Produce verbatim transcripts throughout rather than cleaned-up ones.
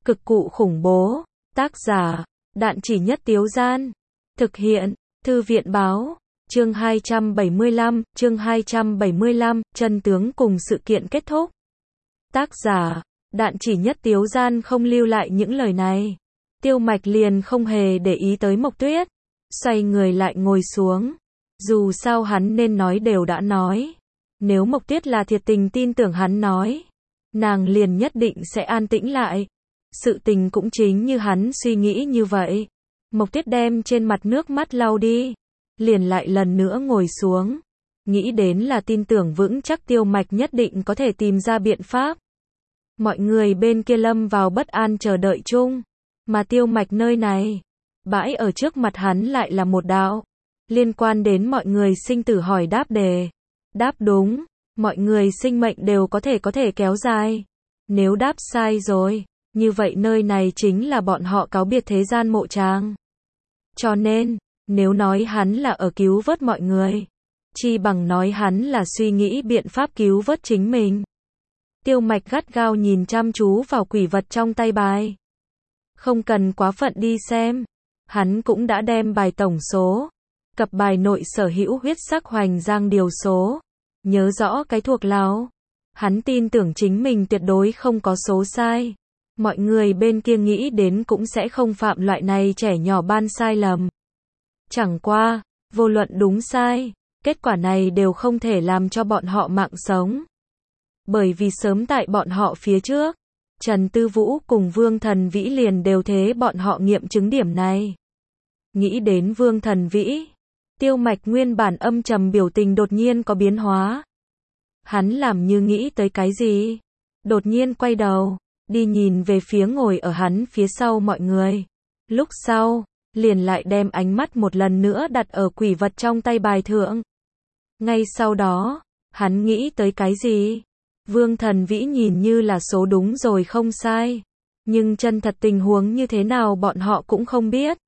Cực cụ khủng bố. Tác giả, Đạn Chỉ Nhất Tiếu Gian. Thực hiện, Thư viện báo. Chương hai trăm bảy mươi lăm, chương hai trăm bảy mươi lăm, chân tướng cùng sự kiện kết thúc. Tác giả, Đạn Chỉ Nhất Tiếu Gian không lưu lại những lời này. Tiêu Mạch liền không hề để ý tới Mộc Tuyết. Xoay người lại ngồi xuống. Dù sao hắn nên nói đều đã nói. Nếu Mộc Tuyết là thiệt tình tin tưởng hắn nói, nàng liền nhất định sẽ an tĩnh lại. Sự tình cũng chính như hắn suy nghĩ như vậy. Mộc Tuyết đem trên mặt nước mắt lau đi, liền lại lần nữa ngồi xuống. Nghĩ đến là tin tưởng vững chắc Tiêu Mạch nhất định có thể tìm ra biện pháp. Mọi người bên kia lâm vào bất an chờ đợi chung. Mà Tiêu Mạch nơi này, bãi ở trước mặt hắn lại là một đạo liên quan đến mọi người sinh tử hỏi đáp đề. Đáp đúng, mọi người sinh mệnh đều có thể có thể kéo dài. Nếu đáp sai rồi, như vậy nơi này chính là bọn họ cáo biệt thế gian mộ tràng. Cho nên, nếu nói hắn là ở cứu vớt mọi người, chi bằng nói hắn là suy nghĩ biện pháp cứu vớt chính mình. Tiêu Mạch gắt gao nhìn chăm chú vào quỷ vật trong tay bài. Không cần quá phận đi xem, hắn cũng đã đem bài tổng số, cặp bài nội sở hữu huyết sắc hoành giang điều số, nhớ rõ cái thuộc láo. Hắn tin tưởng chính mình tuyệt đối không có số sai. Mọi người bên kia nghĩ đến cũng sẽ không phạm loại này trẻ nhỏ ban sai lầm. Chẳng qua, vô luận đúng sai, kết quả này đều không thể làm cho bọn họ mạng sống. Bởi vì sớm tại bọn họ phía trước, Trần Tư Vũ cùng Vương Thần Vĩ liền đều thế bọn họ nghiệm chứng điểm này. Nghĩ đến Vương Thần Vĩ, Tiêu Mạch nguyên bản âm trầm biểu tình đột nhiên có biến hóa. Hắn làm như nghĩ tới cái gì, đột nhiên quay đầu, đi nhìn về phía ngồi ở hắn phía sau mọi người. Lúc sau, liền lại đem ánh mắt một lần nữa đặt ở quỷ vật trong tay bài thượng. Ngay sau đó, hắn nghĩ tới cái gì? Vương Thần Vĩ nhìn như là số đúng rồi không sai. Nhưng chân thật tình huống như thế nào bọn họ cũng không biết.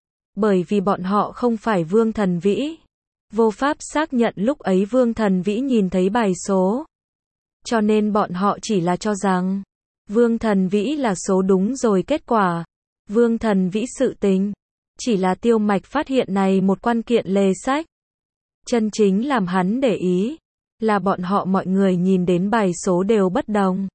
Bởi vì bọn họ không phải Vương Thần Vĩ. Vô pháp xác nhận lúc ấy Vương Thần Vĩ nhìn thấy bài số. Cho nên bọn họ chỉ là cho rằng Vương Thần Vĩ là số đúng rồi kết quả. Vương Thần Vĩ sự tình chỉ là Tiêu Mạch phát hiện này một quan kiện lề sách. Chân chính làm hắn để ý là bọn họ mọi người nhìn đến bài số đều bất đồng.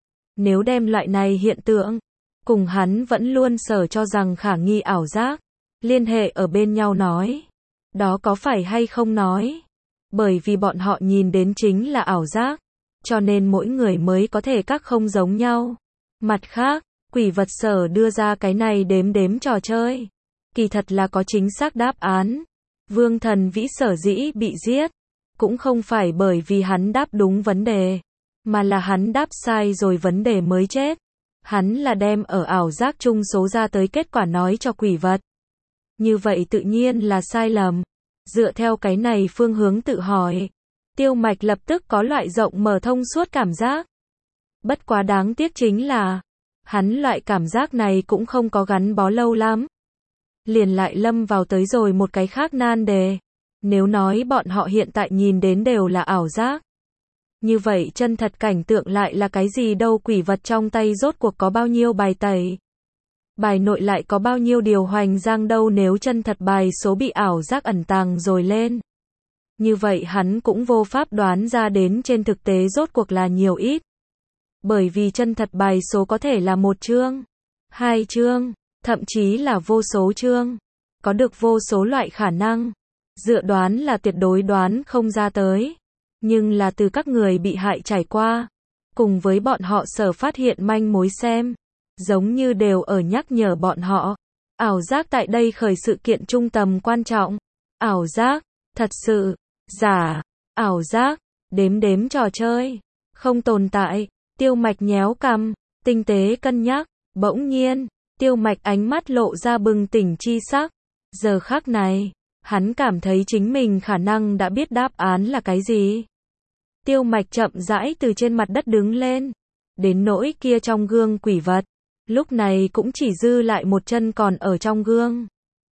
Nếu đem loại này hiện tượng cùng hắn vẫn luôn sở cho rằng khả nghi ảo giác liên hệ ở bên nhau nói, đó có phải hay không nói? Bởi vì bọn họ nhìn đến chính là ảo giác, cho nên mỗi người mới có thể các không giống nhau. Mặt khác, quỷ vật sở đưa ra cái này đếm đếm trò chơi, kỳ thật là có chính xác đáp án. Vương Thần Vĩ sở dĩ bị giết, cũng không phải bởi vì hắn đáp đúng vấn đề, mà là hắn đáp sai rồi vấn đề mới chết. Hắn là đem ở ảo giác chung số ra tới kết quả nói cho quỷ vật. Như vậy tự nhiên là sai lầm. Dựa theo cái này phương hướng tự hỏi, Tiêu Mạch lập tức có loại rộng mở thông suốt cảm giác. Bất quá đáng tiếc chính là, hắn loại cảm giác này cũng không có gắn bó lâu lắm. Liền lại lâm vào tới rồi một cái khác nan đề. Nếu nói bọn họ hiện tại nhìn đến đều là ảo giác, như vậy chân thật cảnh tượng lại là cái gì đâu? Quỷ vật trong tay rốt cuộc có bao nhiêu bài tẩy? Bài nội lại có bao nhiêu điều hoành giang đâu? Nếu chân thật bài số bị ảo giác ẩn tàng rồi lên, như vậy hắn cũng vô pháp đoán ra đến trên thực tế rốt cuộc là nhiều ít. Bởi vì chân thật bài số có thể là một chương, hai chương, thậm chí là vô số chương, có được vô số loại khả năng. Dự đoán là tuyệt đối đoán không ra tới, nhưng là từ các người bị hại trải qua, cùng với bọn họ sở phát hiện manh mối xem, giống như đều ở nhắc nhở bọn họ, ảo giác tại đây khởi sự kiện trung tầm quan trọng. Ảo giác, thật sự, giả, ảo giác, đếm đếm trò chơi, không tồn tại. Tiêu Mạch nhéo cằm, tinh tế cân nhắc, bỗng nhiên, Tiêu Mạch ánh mắt lộ ra bừng tỉnh chi sắc. Giờ khắc này, hắn cảm thấy chính mình khả năng đã biết đáp án là cái gì. Tiêu Mạch chậm rãi từ trên mặt đất đứng lên, đến nỗi kia trong gương quỷ vật, lúc này cũng chỉ dư lại một chân còn ở trong gương.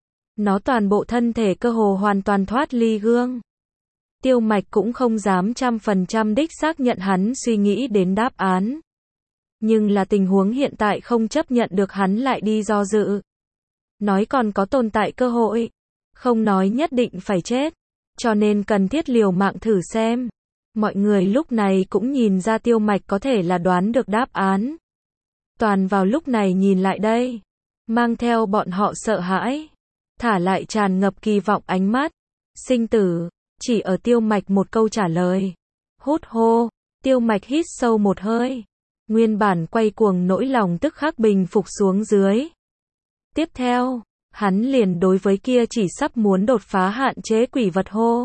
Nó toàn bộ thân thể cơ hồ hoàn toàn thoát ly gương. Tiêu Mạch cũng không dám trăm phần trăm đích xác nhận hắn suy nghĩ đến đáp án. Nhưng là tình huống hiện tại không chấp nhận được hắn lại đi do dự. Nói còn có tồn tại cơ hội, không nói nhất định phải chết, cho nên cần thiết liều mạng thử xem. Mọi người lúc này cũng nhìn ra Tiêu Mạch có thể là đoán được đáp án. Toàn vào lúc này nhìn lại đây, mang theo bọn họ sợ hãi, thả lại tràn ngập kỳ vọng ánh mắt. Sinh tử, chỉ ở Tiêu Mạch một câu trả lời. Hút hô, Tiêu Mạch hít sâu một hơi. Nguyên bản quay cuồng nỗi lòng tức khắc bình phục xuống dưới. Tiếp theo, hắn liền đối với kia chỉ sắp muốn đột phá hạn chế quỷ vật hô.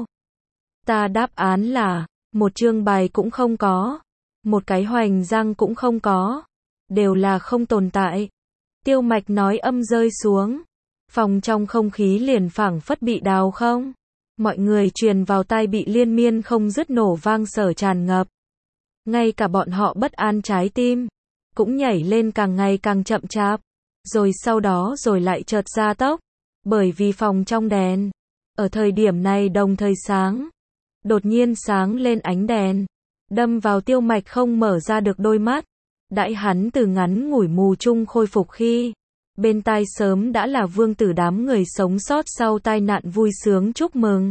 Ta đáp án là, một chương bài cũng không có, một cái hoành răng cũng không có, đều là không tồn tại. Tiêu Mạch nói âm rơi xuống, phòng trong không khí liền phảng phất bị đào không. Mọi người truyền vào tai bị liên miên không dứt nổ vang sở tràn ngập. Ngay cả bọn họ bất an trái tim, cũng nhảy lên càng ngày càng chậm chạp, rồi sau đó rồi lại chợt gia tốc, bởi vì phòng trong đèn, ở thời điểm này đồng thời sáng, đột nhiên sáng lên ánh đèn, đâm vào Tiêu Mạch không mở ra được đôi mắt, đãi hắn từ ngắn ngủi mù chung khôi phục khi, bên tai sớm đã là Vương Tử đám người sống sót sau tai nạn vui sướng chúc mừng.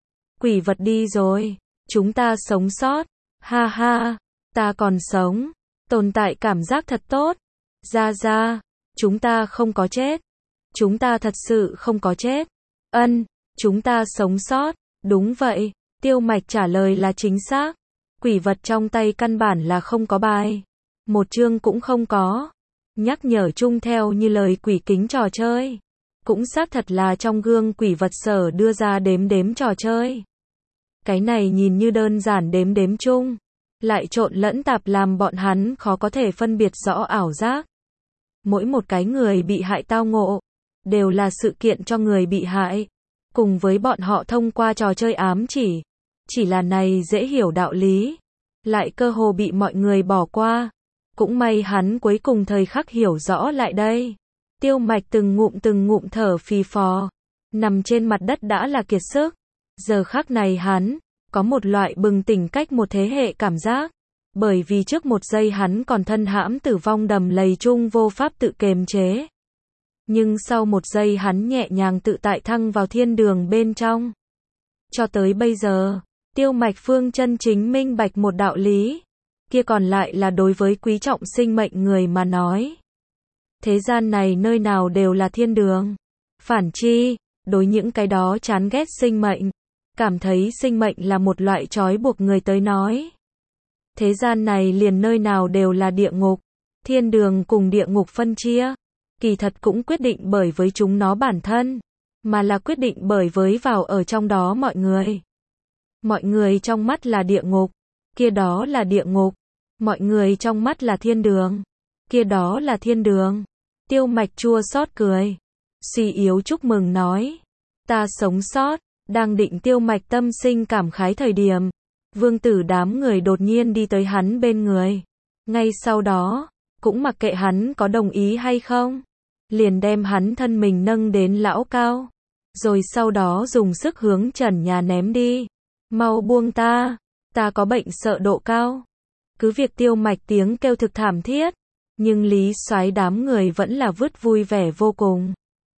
Quỷ vật đi rồi, chúng ta sống sót, ha ha, ta còn sống, tồn tại cảm giác thật tốt, ra ra, chúng ta không có chết, chúng ta thật sự không có chết, ân, chúng ta sống sót, đúng vậy, Tiêu Mạch trả lời là chính xác, quỷ vật trong tay căn bản là không có bài, một chương cũng không có, nhắc nhở chung theo như lời quỷ kính trò chơi, cũng xác thật là trong gương quỷ vật sở đưa ra đếm đếm trò chơi. Cái này nhìn như đơn giản đếm đếm chung, lại trộn lẫn tạp làm bọn hắn khó có thể phân biệt rõ ảo giác. Mỗi một cái người bị hại tao ngộ, đều là sự kiện cho người bị hại, cùng với bọn họ thông qua trò chơi ám chỉ, chỉ là này dễ hiểu đạo lý, lại cơ hồ bị mọi người bỏ qua. Cũng may hắn cuối cùng thời khắc hiểu rõ lại đây. Tiêu Mạch từng ngụm từng ngụm thở phì phò, nằm trên mặt đất đã là kiệt sức. Giờ khắc này hắn, có một loại bừng tỉnh cách một thế hệ cảm giác. Bởi vì trước một giây hắn còn thân hãm tử vong đầm lầy chung vô pháp tự kiềm chế. Nhưng sau một giây hắn nhẹ nhàng tự tại thăng vào thiên đường bên trong. Cho tới bây giờ, Tiêu Mạch Phương chân chính minh bạch một đạo lý. Kia còn lại là đối với quý trọng sinh mệnh người mà nói. Thế gian này nơi nào đều là thiên đường. Phản chi, đối những cái đó chán ghét sinh mệnh, cảm thấy sinh mệnh là một loại trói buộc người tới nói. Thế gian này liền nơi nào đều là địa ngục. Thiên đường cùng địa ngục phân chia, kỳ thật cũng quyết định bởi với chúng nó bản thân, mà là quyết định bởi với vào ở trong đó mọi người. Mọi người trong mắt là địa ngục, kia đó là địa ngục. Mọi người trong mắt là thiên đường, kia đó là thiên đường. Tiêu Mạch chua xót cười, suy yếu chúc mừng nói, ta sống sót. Đang định Tiêu Mạch tâm sinh cảm khái thời điểm, Vương Tử đám người đột nhiên đi tới hắn bên người. Ngay sau đó, cũng mặc kệ hắn có đồng ý hay không, liền đem hắn thân mình nâng đến lão cao, rồi sau đó dùng sức hướng trần nhà ném đi. Mau buông ta, ta có bệnh sợ độ cao. Cứ việc Tiêu Mạch tiếng kêu thực thảm thiết, nhưng Lý Soái đám người vẫn là vứt vui vẻ vô cùng.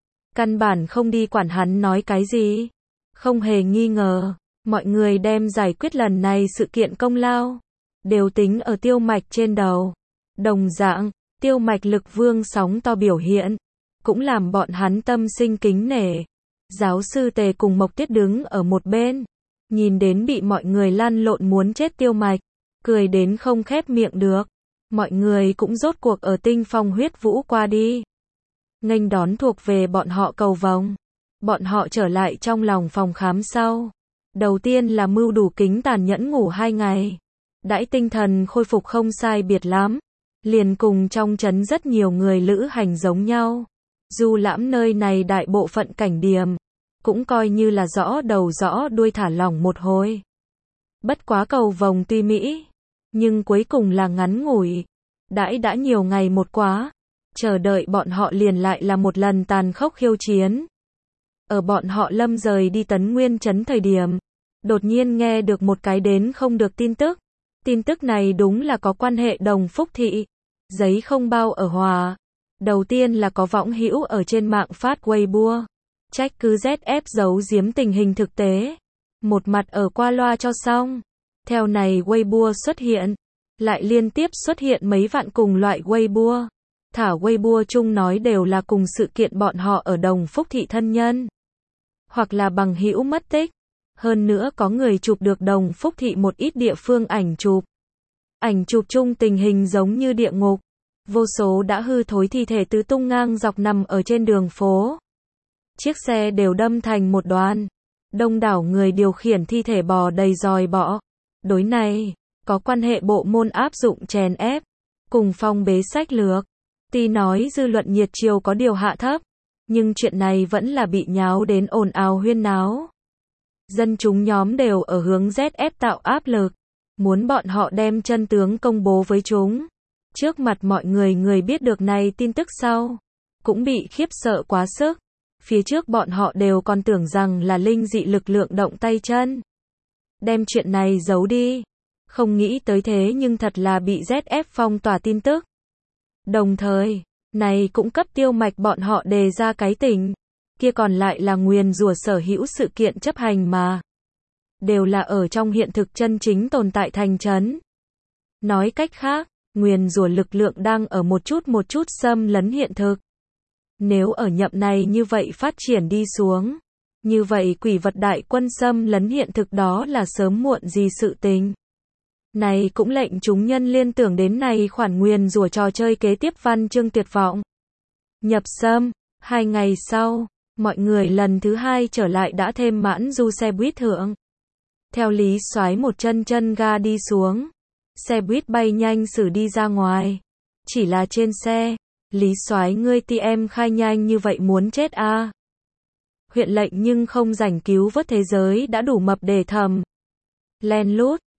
Căn bản không đi quản hắn nói cái gì. Không hề nghi ngờ, mọi người đem giải quyết lần này sự kiện công lao, đều tính ở Tiêu Mạch trên đầu. Đồng dạng, Tiêu Mạch lực vương sóng to biểu hiện, cũng làm bọn hắn tâm sinh kính nể. Giáo sư Tề cùng Mộc Tiết đứng ở một bên, nhìn đến bị mọi người lăn lộn muốn chết Tiêu Mạch, cười đến không khép miệng được. Mọi người cũng rốt cuộc ở tinh phong huyết vũ qua đi. Nghênh đón thuộc về bọn họ cầu vồng. Bọn họ trở lại trong lòng phòng khám sau. Đầu tiên là mưu đủ kính tàn nhẫn ngủ hai ngày. Đãi tinh thần khôi phục không sai biệt lắm. Liền cùng trong trấn rất nhiều người lữ hành giống nhau. Du lãm nơi này đại bộ phận cảnh điểm. Cũng coi như là rõ đầu rõ đuôi thả lỏng một hồi. Bất quá cầu vồng tuy mỹ, nhưng cuối cùng là ngắn ngủi. Đãi đã nhiều ngày một quá. Chờ đợi bọn họ liền lại là một lần tàn khốc khiêu chiến. Ở bọn họ lâm rời đi Tấn Nguyên trấn thời điểm, đột nhiên nghe được một cái đến không được tin tức. Tin tức này đúng là có quan hệ Đồng Phúc Thị. Giấy không bao ở Hòa. Đầu tiên là có võng hữu ở trên mạng phát Weibo. Trách cứ Z F giấu giếm tình hình thực tế. Một mặt ở qua loa cho xong. Theo này Weibo xuất hiện. Lại liên tiếp xuất hiện mấy vạn cùng loại Weibo. Thả Weibo chung nói đều là cùng sự kiện bọn họ ở Đồng Phúc Thị thân nhân. Hoặc là bằng hữu mất tích. Hơn nữa có người chụp được Đồng Phúc Thị một ít địa phương ảnh chụp. Ảnh chụp chung tình hình giống như địa ngục. Vô số đã hư thối thi thể tứ tung ngang dọc nằm ở trên đường phố. Chiếc xe đều đâm thành một đoàn. Đông đảo người điều khiển thi thể bò đầy dòi bọ. Đối này, có quan hệ bộ môn áp dụng chèn ép. Cùng phong bế sách lược. Tuy nói dư luận nhiệt chiều có điều hạ thấp. Nhưng chuyện này vẫn là bị nháo đến ồn ào huyên náo. Dân chúng nhóm đều ở hướng Z F tạo áp lực. Muốn bọn họ đem chân tướng công bố với chúng. Trước mặt mọi người người biết được này tin tức sau. Cũng bị khiếp sợ quá sức. Phía trước bọn họ đều còn tưởng rằng là linh dị lực lượng động tay chân. Đem chuyện này giấu đi. Không nghĩ tới thế nhưng thật là bị Z F phong tỏa tin tức. Đồng thời, này cũng cấp tiêu mạch bọn họ đề ra cái tình. Kia còn lại là nguyền rủa sở hữu sự kiện chấp hành mà. Đều là ở trong hiện thực chân chính tồn tại thành trấn. Nói cách khác, nguyền rủa lực lượng đang ở một chút một chút xâm lấn hiện thực. Nếu ở nhậm này như vậy phát triển đi xuống, như vậy quỷ vật đại quân xâm lấn hiện thực đó là sớm muộn gì sự tình. Này cũng lệnh chúng nhân liên tưởng đến này khoản nguyền rủa trò chơi kế tiếp văn chương tuyệt vọng. Nhập xâm, hai ngày sau, mọi người lần thứ hai trở lại đã thêm mãn du xe buýt thượng. Theo Lý Soái một chân chân ga đi xuống. Xe buýt bay nhanh xử đi ra ngoài. Chỉ là trên xe, Lý Soái ngươi ti em khai nhanh như vậy muốn chết a. À. Huyện lệnh nhưng không rảnh cứu vớt thế giới đã đủ mập để thầm. Len lút,